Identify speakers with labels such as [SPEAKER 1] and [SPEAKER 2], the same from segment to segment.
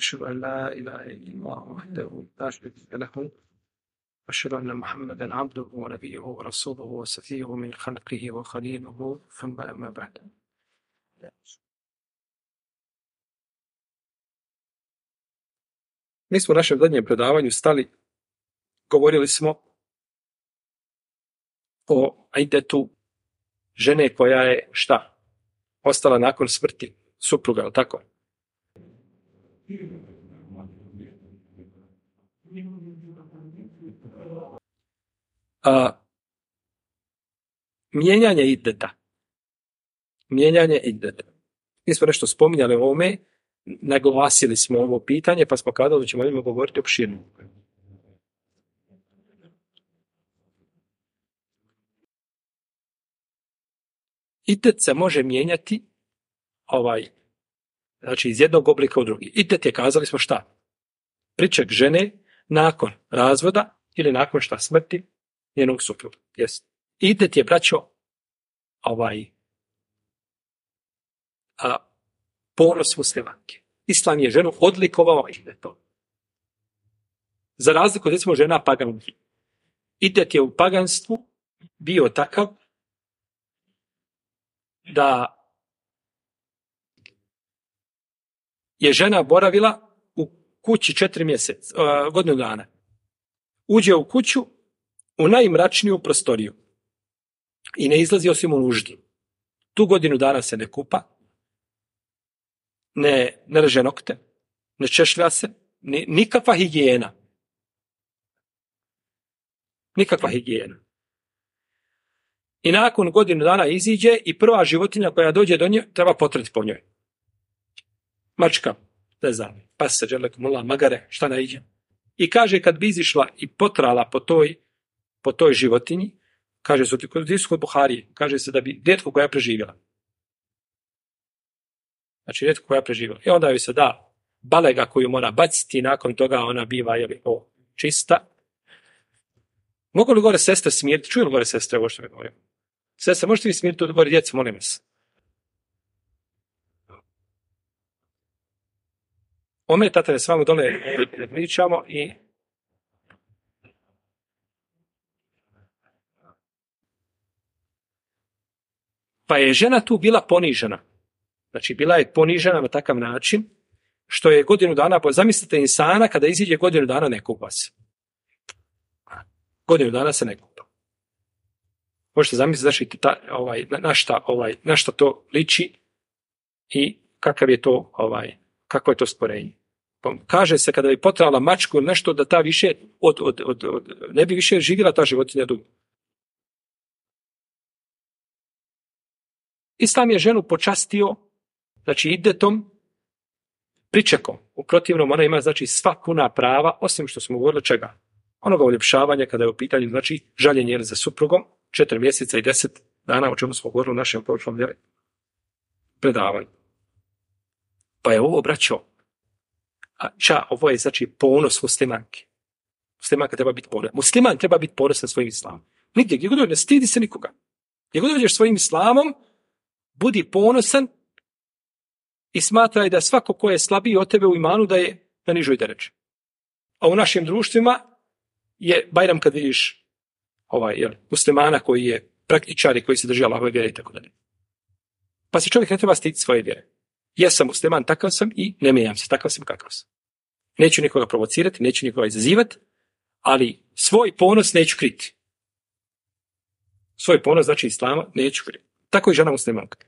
[SPEAKER 1] أشهد أن لا إله إلا الله وحده لا شريك له وأشهد أن محمدا عبده ونبيه ورسوله وصفيه من خلقه وخليله ثم أما بعد. Mi smo u našem zadnjem predavanju stali, govorili smo o idetu žene koja je šta? Ostala nakon smrti supruga, je li tako? Mijenjanje ideta. Mijenjanje ideta. Mi smo nešto spominjali o ovome, naglasili smo ovo pitanje, pa smo kazali da ćemo o njemu govoriti opširno. Idet se može mijenjati znači iz jednog oblika u drugi. Idet je, kazali smo šta? Priček žene nakon razvoda ili nakon šta smrti njenog supruga. Yes. Idet je, braćo, ponos muslimanke. Islam je ženu odlikovao idetom. Za razliku od, recimo, žena paganki. Idet je u paganstvu bio takav da je žena boravila u kući 4 mjeseca, godinu dana. Uđe u kuću u najmračniju prostoriju i ne izlazi osim u nuždi. Tu godinu dana se ne kupa, ne reže nokte, ne češlja se, nikakva higijena. Nikakva higijena. I nakon godinu dana iziđe i prva životinja koja dođe do nje treba potreti po njoj. Mačka, ne znam, pas, dželekumullah, magare, šta naiđe. I kaže, kad bi izišla i potrala po toj životinji, kaže se kod Buharije, kaže se da bi rijetko koja preživjela. Znači rijetko koja preživjela. I onda joj se da balega koju mora baciti i nakon toga ona biva čista. Mogu li gore sestre smiriti? Čuju li gore sestre ovo što mi govorim? Sestre, možete vi smiriti od gore djecu, molim vas. Ometate ne s vama dole pričamo i pa je žena tu bila ponižena. Znači, bila je ponižena na takav način što je godinu dana, zamislite insana kada iziđe godinu dana ne kupa se. Godinu dana se ne kupa. Možete zamisliti na šta to liči i kakvo je to sporenje. Kaže se kada bi potrala mačku ili nešto da ta više ne bi više živjela ta životinja dugo. Islam je ženu počastio, znači idetom, pričekom. U protivnom ona ima, znači, sva puna prava, osim što smo govorili čega? Onoga uljepšavanja kada je u pitanju, znači, žaljenje za suprugom, 4 mjeseca i 10 dana, o čemu smo govorili u našem prošlom predavanju. Pa je ovo, braćo, ovo je, znači, ponos muslimanke. Muslimanka treba biti ponos. Musliman treba biti ponos na svojim islamom. Nigdje, gdje god ne stidi se nikoga. Gdje god dođeš svojim islamom, budi ponosan i smatraj da svako ko je slabiji od tebe u imanu da je na nižoj dereči. A u našim društvima je bajram kad vidiš muslimana koji je praktičar i koji se drži Allahove vjere i tako dalje. Pa se čovjek ne treba stiditi svoje vjere. Jesam musliman, takav sam i ne mijenjam se, takav sam kakav sam. Neću nikoga provocirati, neću nikoga izazivati, ali svoj ponos neću kriti. Svoj ponos, znači islama, neću kriti. Tako i žena muslimanka.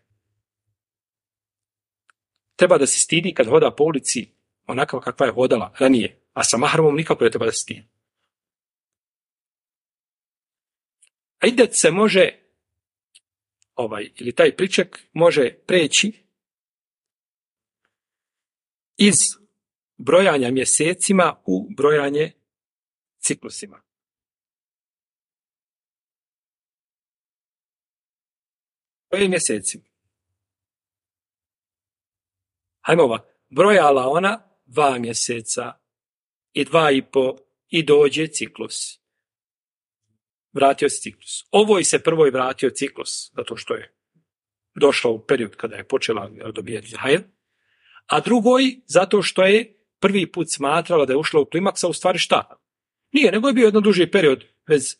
[SPEAKER 1] Treba da se stidi kad hoda po ulici onako kakva je hodala ranije, a sa mahramom nikako ne treba da se stidi. A idet se može, ili taj priček može preći iz brojanja mjesecima u brojanje ciklusima. Brojanje mjesecima. Hajmo ovako. Brojala ona 2 mjeseca i 2,5 i dođe ciklus. Vratio se ciklus. Ovoj se prvoj vratio ciklus, zato što je došla u period kada je počela dobijati hajl, a drugoj zato što je prvi put smatrala da je ušla u klimaks, a u stvari šta? Nije, nego je bio jedan duži period bez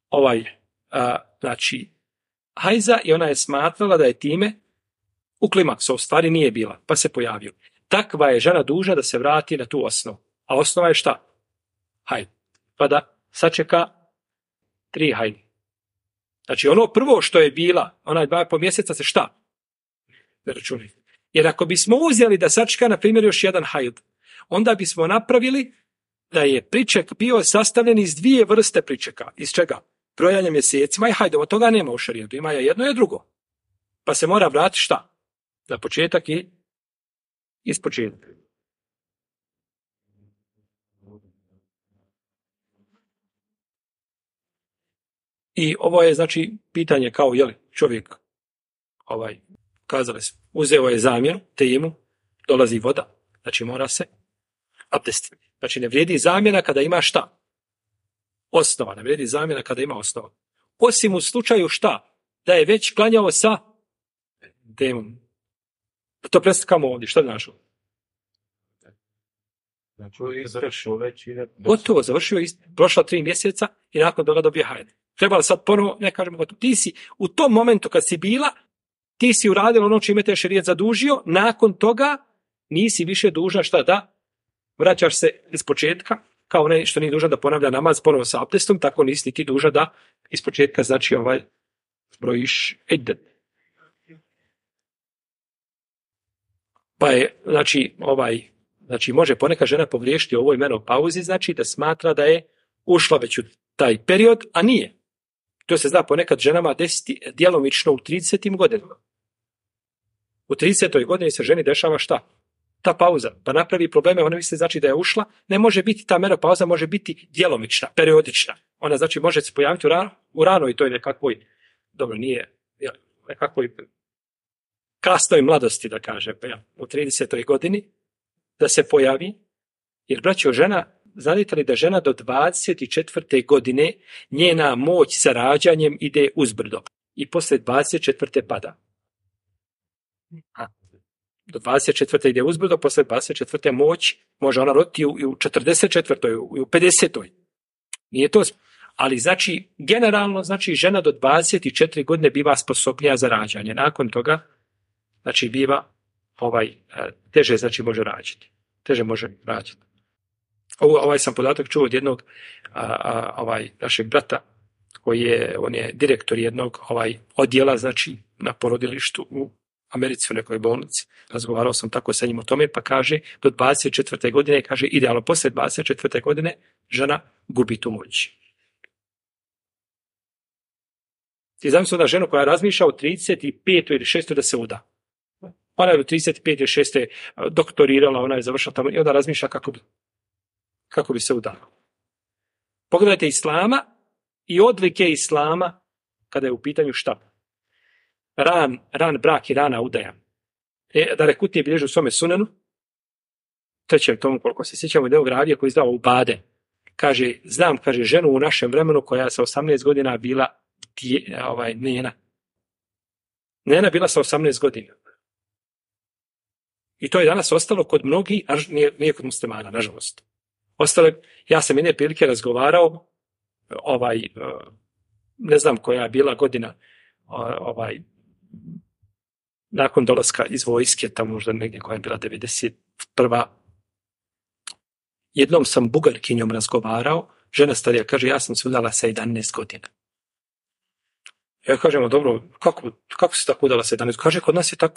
[SPEAKER 1] hajza i ona je smatrala da je time u klimaksu, a u stvari nije bila, pa se pojavio. Takva je žena dužna da se vrati na tu osnovu. A osnova je šta? Hajde. Pa da sačeka 3 hajde. Znači ono prvo što je bila, onaj 2,5 mjeseca se šta? Ne računaj. Jer ako bismo uzeli da sačeka, na primjer, još jedan hajd, onda bismo napravili da je priček bio sastavljen iz 2 vrste pričeka. Iz čega? Brojanja mjesecima i hajdova. Toga nema u šarijetu. Ima jedno i drugo. Pa se mora vratiti šta? Na početak i iz početka. I ovo je, znači, pitanje kao, čovjek, kazali smo, uzeo je zamjenu, temu, dolazi voda, znači mora se abdestiti. Znači ne vrijedi zamjena kada ima šta? Osnova, ne vrijedi zamjena kada ima osnova. Osim u slučaju šta? Da je već klanjao sa temom. To preslikamo ovdje, šta znaš?
[SPEAKER 2] Znači, završio već ide.
[SPEAKER 1] Gotovo, završio, prošla 3 mjeseca i nakon toga dobije hajde. Treba li sad ponovo, ne kažemo gotovo. Ti si u tom momentu kad si bila, ti si uradila ono čime te šerijat zadužio, nakon toga nisi više dužna šta da? Vraćaš se iz početka, kao ne što nije dužan da ponavlja namaz ponovo sa abdestom, tako nisi ti dužna da iz početka, znači brojiš iddet. Pa je, znači može poneka žena pogriješiti u ovoj menopauzi, znači da smatra da je ušla već u taj period, a nije. To se zna ponekad ženama desiti djelomično u 30. godinama. U 30. godini se ženi dešava šta? Ta pauza. Pa napravi probleme, ona misli znači da je ušla, ne može biti ta menopauza, može biti djelomična, periodična. Ona znači može se pojaviti u ranoj toj nekakvoj, dobro nije, nekakvoj kasnoj mladosti, da kažem, u 30. godini, da se pojavi, jer braćo, žena, znate li da žena do 24. godine njena moć sa rađanjem ide uzbrdo i posle 24. pada. Do 24. ide uzbrdo, posle 24. moć može ona roditi i u 44. i u 50. Nije to, ali znači generalno znači žena do 24 godine biva sposobnija za rađanje. Nakon toga znači biva teže znači može rađati. Teže može rađati. Ovaj sam podatak čuo od jednog našeg brata on je direktor jednog odjela znači na porodilištu u Americi u nekoj bolnici. Razgovarao sam tako sa njim o tome, pa kaže do 24. godine, kaže idealno posle 24. godine žena gubi tu moć. I znam se onda ženu koja razmišlja u 35. ili 6. da se uda. Ona je u 35. ili 6. doktorirala, ona je završila tamo i onda razmišlja kako bi se udala. Pogledajte islama i odlike islama kada je u pitanju šta? Ran brak i rana udaja. Da Rekutnije bilježi u svome sunenu, trećem tomu, koliko se sjećamo, deo gravije koji izdao u Bade. Znam, ženu u našem vremenu koja sa 18 godina bila Nena. Nena bila sa 18 godina. I to je danas ostalo kod mnogih, a nije kod muslimana, nažalost. Ostalo, ja sam jedne prilike razgovarao, ne znam koja je bila godina, nakon dolaska iz vojske, tamo možda negdje koja je bila 91. Jednom sam Bugarkinjom razgovarao, žena starija kaže, ja sam se udala sa 11 godina. Ja kažem, dobro, kako se tako udala sa 11? Kaže, kod nas je tako.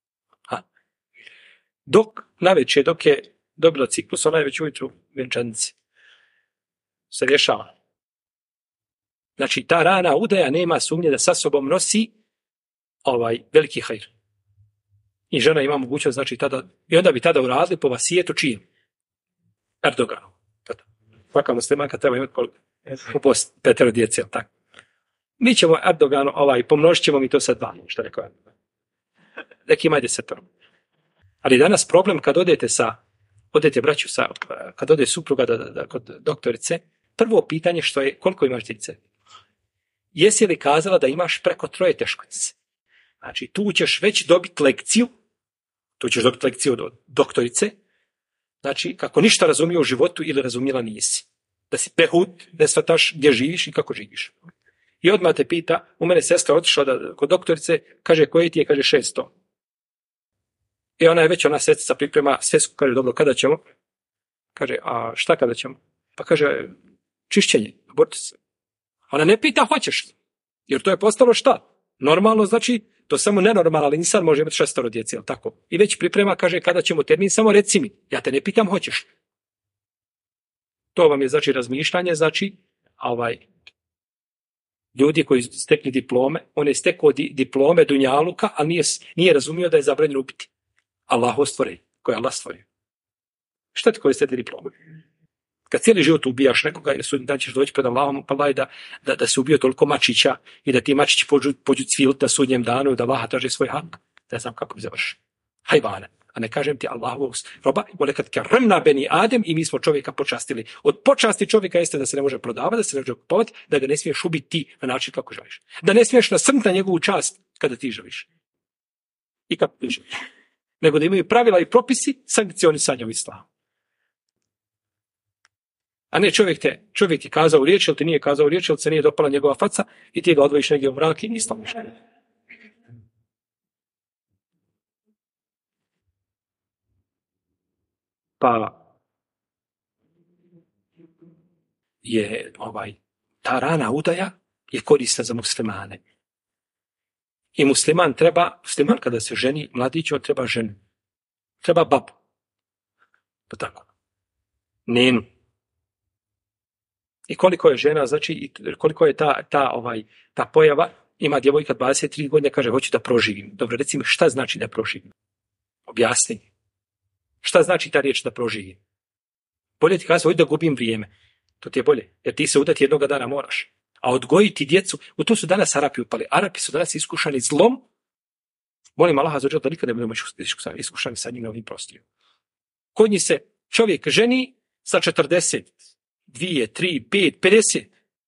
[SPEAKER 1] Dok je dobila ciklus, ona je već ujutru vjenčanici. Se rješava. Znači, ta rana udaja nema sumnje da sa sobom nosi veliki hajr. I žena ima mogućnost, znači, i onda bi tada uradili po vasijetu čijem? Erdoganu. Svaka muslimanka treba imati u post 5 djece, jel tako? Mi ćemo Erdoganu, pomnožit ćemo mi to sa 2, što rekao Erdogan. Neki ima 10. Ali danas problem kad odete braću kad ode supruga kod doktorice, prvo pitanje što je, koliko imaš djece? Jesi li kazala da imaš preko 3 teškoće? Znači, tu ćeš već dobiti lekciju od doktorice, Znači, kako ništa razumio u životu ili razumjela nisi. Da si behut, ne shvataš gdje živiš i kako živiš. I odmah te pita, u mene sestra otišla kod doktorice, kaže, koje ti je, kaže, 600. I ona je već, ona sestra priprema svesku, kaže, dobro, kada ćemo? Kaže, a šta kada ćemo? Pa kaže, čišćenje, abortus. Ona ne pita, hoćeš li? Jer to je postalo šta? Normalno, znači, to samo nenormalan insan može imati 6 djece, jel tako? I već priprema, kaže, kada ćemo termin, samo reci mi. Ja te ne pitam, hoćeš li? To vam je, znači, razmišljanje, znači, ljudi koji stekli diplome, on je stekao diplome dunjaluka, ali nije razumio da je zabranjeno upiti. Allah stvori, koji je Allah stvorio. Šta ti koriste te diplome? Kad cijeli život ubijaš nekoga i da ćeš doći pred Allahom, pa da se ubio toliko mačića i da ti mačići pođu cvilit na sudnjem danu, da Allah traži svoj hak, ne znam kako bi završi. Hajvane. A ne kažem ti Allahovog roba, molekad karemna beni Adem i mi smo čovjeka počastili. Od počasti čovjeka jeste da se ne može prodavati, da se ne može kupovati, da ga ne smiješ ubiti ti na način kako želiš. Da ne smiješ nasrnuti na njegovu čast kada ti želiš. I kako ti želiš. Nego da imaju pravila i propisi sankcionisanja u islamu. A ne čovjek ti kazao riječ, ili ti nije kazao riječ, ili se nije dopala njegova faca i ti ga odvojiš negdje u mrak i islamiš. Pa je ta rana udaja je korisna za muslimane. I musliman kada se ženi, mladić, on treba ženu. Treba babu. Pa tako. Nenu. I koliko je žena, znači, i koliko je ta pojava, ima djevojka 23 godine, kaže, hoću da proživim. Dobro, reci mi, šta znači da proživim? Objasni. Šta znači ta riječ da proživim? Bolje ti kaže, hoću da gubim vrijeme. To ti je bolje, jer ti se udati jednoga dana moraš. A odgojiti djecu, u to su danas Arapi upali. Arapi su danas iskušani zlom. Molim Allaha za da nikada ne budemo iskušani sa njim na ovim prostorima. Kod njih se čovjek ženi sa 40, 2, 3, 5, 50.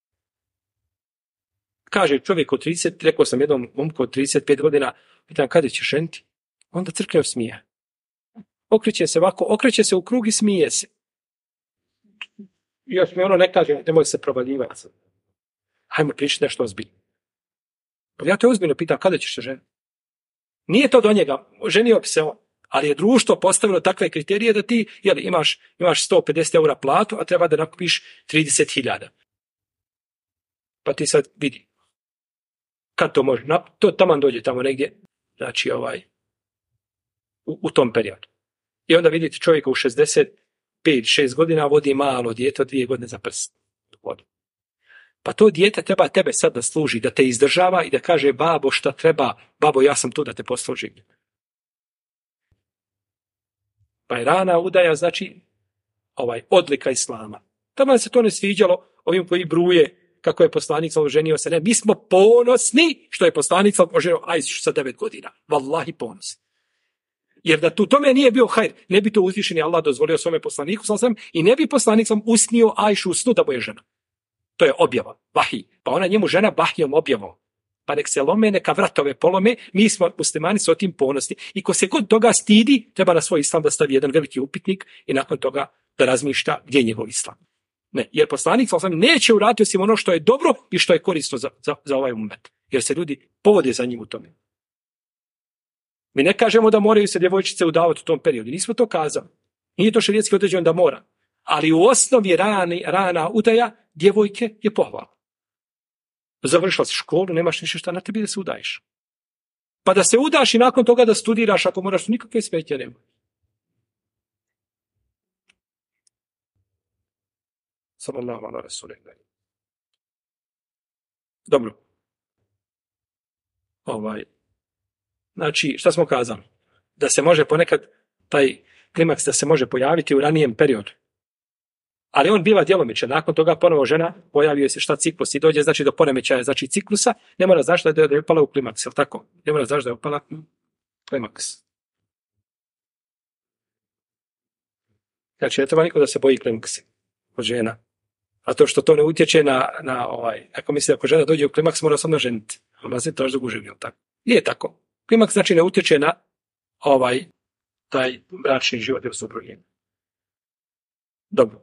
[SPEAKER 1] Kaže čovjek od 30, rekao sam jednom momku od 35 godina, pitam kada ćeš ženiti? Onda crkne smije. Okreće se u krug i smije se. Još mi ne kaže, nemoj se provaljivati. Hajmo pričati nešto ozbiljno. Ja te ozbiljno pitam, kada ćeš se ženiti? Nije to do njega, ženio bi se on, ali je društvo postavilo takve kriterije da ti imaš 150 eura platu, a treba da nakupiš 30.000. Pa ti sad vidi. Kad to može? To taman dođe tamo negdje, znači u tom periodu. I onda vidite čovjeka u 65-6 godina vodi malo dijete od 2 godine za prst. Pa to dijete treba tebe sad da služi, da te izdržava i da kaže, babo, šta treba, babo, ja sam tu da te poslužim. Pa je rana udaja, znači, odlika islama. Tamo se to ne sviđalo ovim koji bruje kako je poslanik ženio se. Ne, mi smo ponosni što je poslanik oženio Ajšu sa 9 godina. Wallahi ponosni. Jer da tu tome nije bio hajr, ne bi to uzvišeni Allah dozvolio svome poslaniku i ne bi poslanik usnio Ajšu u snu da bude žena. To je objava, vahij. Pa ona njemu žena vahijom objavom. Pa nek se lome, neka vratove polome, mi smo muslimani s tim ponosni. I ko se god toga stidi, treba na svoj islam da stavi jedan veliki upitnik i nakon toga da razmišlja gdje je njegov islam. Ne, jer poslanik neće uraditi osim ono što je dobro i što je korisno za ovaj umet. Jer se ljudi povode za njim u tome. Mi ne kažemo da moraju se djevojčice udavati u tom periodu. Nismo to kazali. Nije to šerijetski određeno da mora. Ali u osnovi rana udaja djevojke je pohvala. Završila si školu, nemaš ništa šta na tebi da se udaješ. Pa da se udaš i nakon toga da studiraš, ako moraš, nikakve smetje nema. Sallallahu ala Rasulillah. Dobro. Znači, šta smo kazali? Da se može ponekad taj klimaks da se može pojaviti u ranijem periodu. Ali on biva djelomičan. Nakon toga ponovo žena pojavio se šta ciklus i dođe znači do poremećaja znači ciklusa, ne mora znači da je upala u klimaks, je li tako? Ne mora znači da je upala u klimaks. Znači, ne treba niko da se boji klimaksa od žena. A to što to ne utječe ako misli ako žena dođe u klimaks, mora samo ženiti. Ona se to još dugo živio, tako? Nije tako. Klimaks znači ne utječe na taj bračni život u suprugi. Dobro.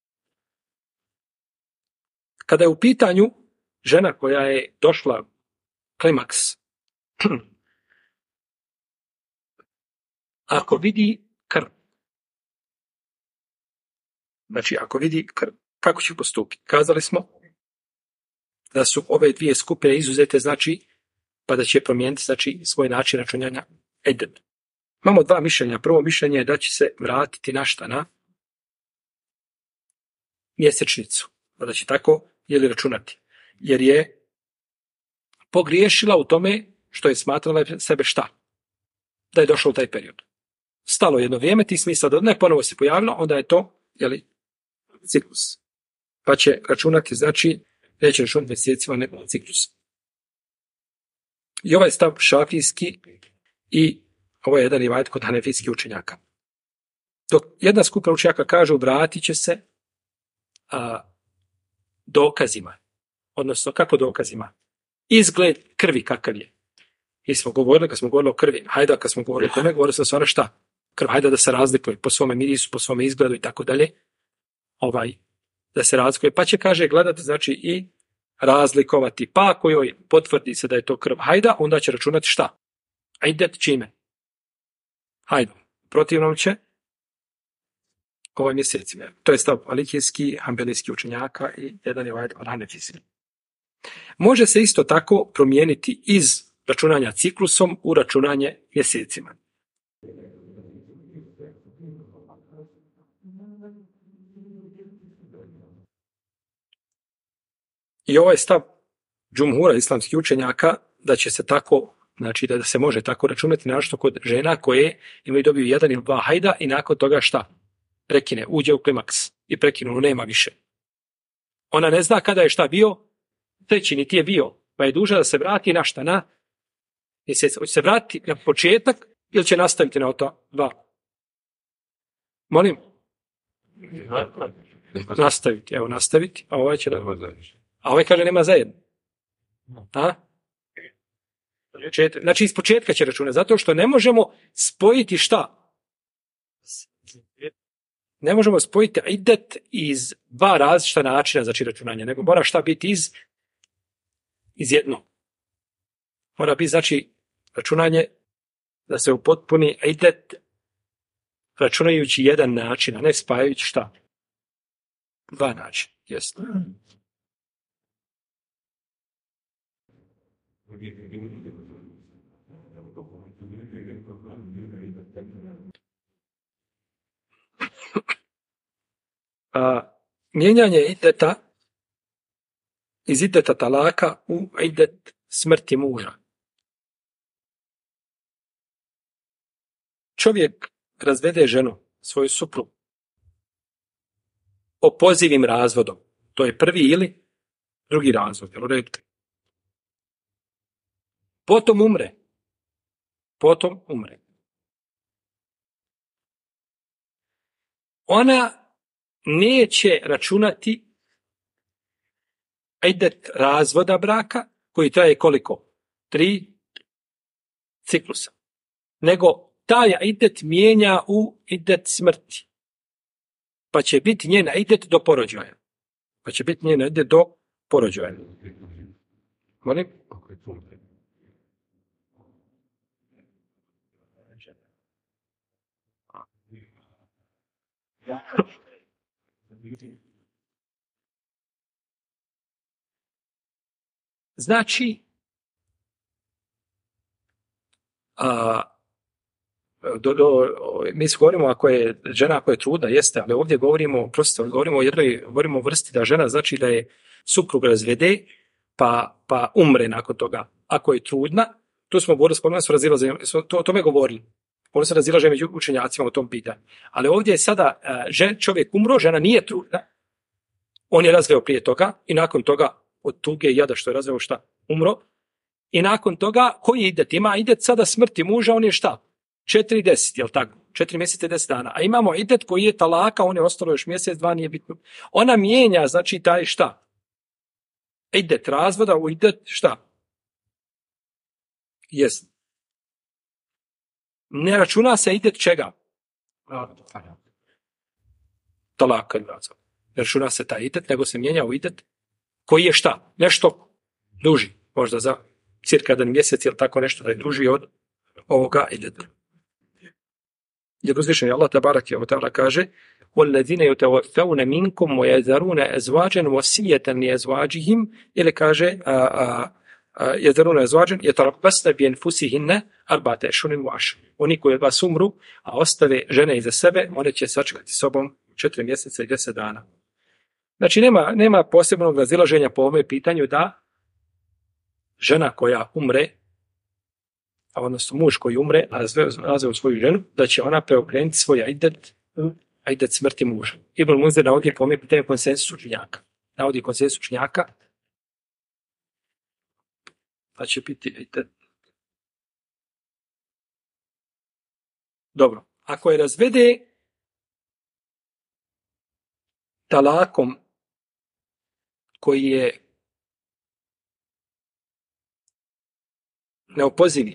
[SPEAKER 1] Kada je u pitanju žena koja je došla klimaks, ako vidi krv, znači ako vidi krv, kako će postupiti? Kazali smo da su ove dvije skupine izuzete, znači, pa da će promijeniti, znači, svoj način računanja iddet. Imamo dva mišljenja. Prvo mišljenje je da će se vratiti na šta? Na mjesečnicu. Da će tako računati. Jer je pogriješila u tome što je smatrala sebe šta? Da je došlo u taj period. Stalo jedno vrijeme, ti smisla da ne ponovo se pojavilo, onda je to ciklus. Pa će računati, znači, neće računati mjesecima, nego ciklus. I ovaj stav šafijski i ovo je jedan rivajet kod hanefijskih učenjaka. Dok jedna skupina učenjaka kažu vratit će se dokazima. Odnosno, kako dokazima? Izgled krvi kakav je. I smo govorili, kad smo govorili o krvi, hajda, kad smo govorili o tome, govorili smo stvarno šta? Krv, hajda da se razlikuje po svome mirisu, po svome izgledu i tako dalje. Da se razlikuje. Pa će, kaže, gledati, znači, i razlikovati. Pa ako joj potvrdi se da je to krv hajda, onda će računati šta? Iddet čime? Hajdu. Protivnom će mjesecima. To je stav malikijski, hanbelijski učenjaka i jedan je od hanefijski. Može se isto tako promijeniti iz računanja ciklusom u računanje mjesecima. I ovo je stav džumhura islamskih učenjaka da će se tako, znači da se može tako računati našto kod žena koje imaju dobiju jedan ili dva hajda i nakon toga šta? Prekine, uđe u klimaks i prekinu, nema više. Ona ne zna kada je šta bio, treći niti je bio, pa je duža da se vrati na šta? Na mjesec. Hoće se vratiti na početak ili će nastaviti na to dva? Molim? Nastaviti, evo nastaviti, a ovaj će da... A ovaj kaže nema zajedno. Znači iz početka će računati, zato što ne možemo spojiti šta? Ne možemo spojiti iddet iz dva različita načina za računanje, nego mora šta biti iz jedno. Mora biti, znači, računanje da se upotpuni iddet računajući jedan način, a ne spajajući šta? Dva načina, jesno. Mijenjanje iddeta iz iddeta talaka u iddet smrti muža. Čovjek razvede ženu, svoju suprugu, opozivim razvodom. To je prvi ili drugi razvod. Potom umre. Ona neće računati iddet razvoda braka, koji traje koliko? 3 ciklusa. Nego taj iddet mijenja u iddet smrti. Pa će biti njen iddet do porođaja. Molim? Znači, mi govorimo ako je žena ako je trudna, jeste, ali ovdje govorimo o vrsti da žena, znači da je suprug razvede pa umre nakon toga. Ako je trudna, tu smo govorili, o tome govorili. Ono se razilaže među učenjacima o tom pitanju. Ali ovdje je sada čovjek umro, žena nije trudna, on je razveo prije toga i nakon toga od tuge i jada što je razveo šta? Umro. I nakon toga, koji idet? Ima idet sada smrti muža, on je šta? 4-10, jel tako? 4 mjeseca i 10 dana. A imamo idet koji je talaka, on je ostalo još mjesec, 2, nije bitno. Ona mijenja, znači, taj šta? Idet razvoda u idet šta? Jest. Ne računa se idet čega? talaka ili razvod. Ne računa se taj idet, nego se mijenja u idet koji je šta? Nešto duži, možda za cirka jedan mjesec ili tako nešto da je duži od ovoga ideta. Jer uzvišen je Allah tabarak je kaže وَالَّذِينَ يُتَوَفَّوْنَ مِنْكُمْ وَيَذَرُونَ أَزْوَاجًا وَصِيَّةً لِأَزْوَاجِهِمْ ili kaže يَذَرُونَ أَزْوَاجًا يَتَرَبَّصْنَ بِأَنْفُسِهِنَّ أَرْبَعَةَ أَشْهُرٍ وَعَشْرًا. Oni koji od vas umru, a ostave žene iza sebe, one će sačekati sobom 4 mjeseca i 10 dana. Znači, nema posebnog razilaženja po ovome pitanju da žena koja umre, a odnosno muž koji umre, a razveo svoju ženu, da će ona preokrenuti svoj idet smrti muža. Ibn Munzir navodi po ovome pitanju konsensus učenjaka. Navodi konsensus učenjaka da će biti idet. Dobro, ako je razvede talakom koji je neopozivi,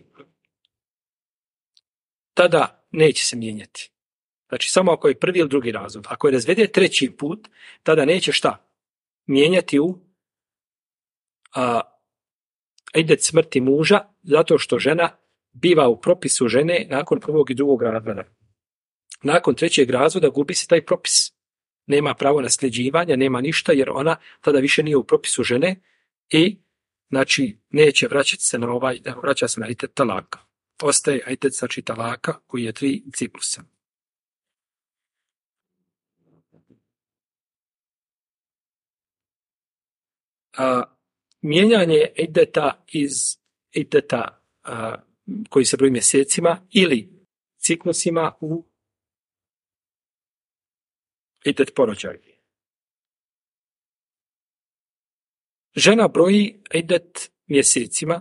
[SPEAKER 1] tada neće se mijenjati. Znači, samo ako je prvi ili drugi razvod. Ako je razvede treći put, tada neće šta? Mijenjati u idet smrti muža, zato što žena biva u propisu žene nakon prvog i drugog razvoda. Nakon trećeg razvoda gubi se taj propis. Nema pravo na nasljeđivanja, nema ništa, jer ona tada više nije u propisu žene i znači neće vraćati se na vraća se na idet talaka. Ostaje idet znači talaka koji je 3 ciklusa. Mijenjanje ideta iz ideta koji se broji mjesecima ili ciklusima u idet porođaj. Žena broji idet mjesecima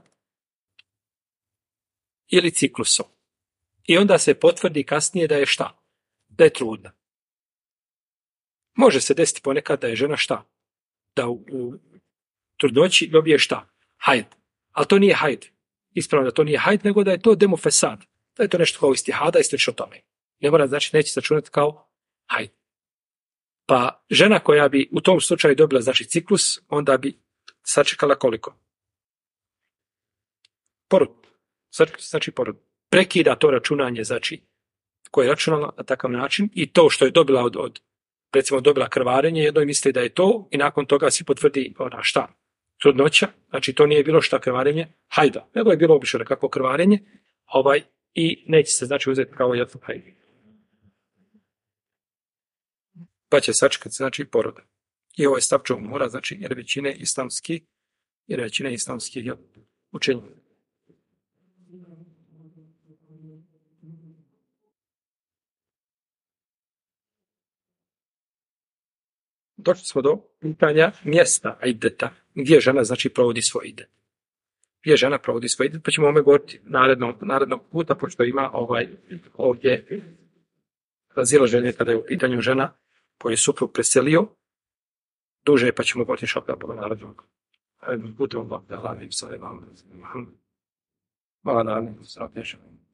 [SPEAKER 1] ili ciklusom. I onda se potvrdi kasnije da je šta? Da je trudna. Može se desiti ponekad da je žena šta? Da u trudnoći dobije šta? Hajd. Ali to nije hajd. Ispravno da to nije hajd, nego da je to demofesad. Da je to nešto kao istihada i slično tome. Ne mora znači neće se računati kao hajd. Pa žena koja bi u tom slučaju dobila znači ciklus, onda bi sačekala koliko? Porod. Znači porod. Prekida to računanje, znači koje je računala na takav način i to što je dobila od recimo dobila krvarenje, jednoj misli da je to i nakon toga svi potvrdi ona šta? Trudnoća, znači to nije bilo šta krvarenje, hajda, nego je bilo obično nekako krvarenje, i neće se znači uzeti kao jedno hajde. Pa će sačekati znači poroda. I ovo je stav džumhura, znači jer većine islamskih učenja. Došli smo do pitanja mjesta ideta, gdje žena znači provodi svoj idet. Gdje žena provodi svoj idet, pa ćemo ome govoriti narednog puta, pošto ima ovdje razilaženje kada je u pitanju žena koju je suprug preselio, duže, pa ćemo govoriti šopja po narednog puta. Hvala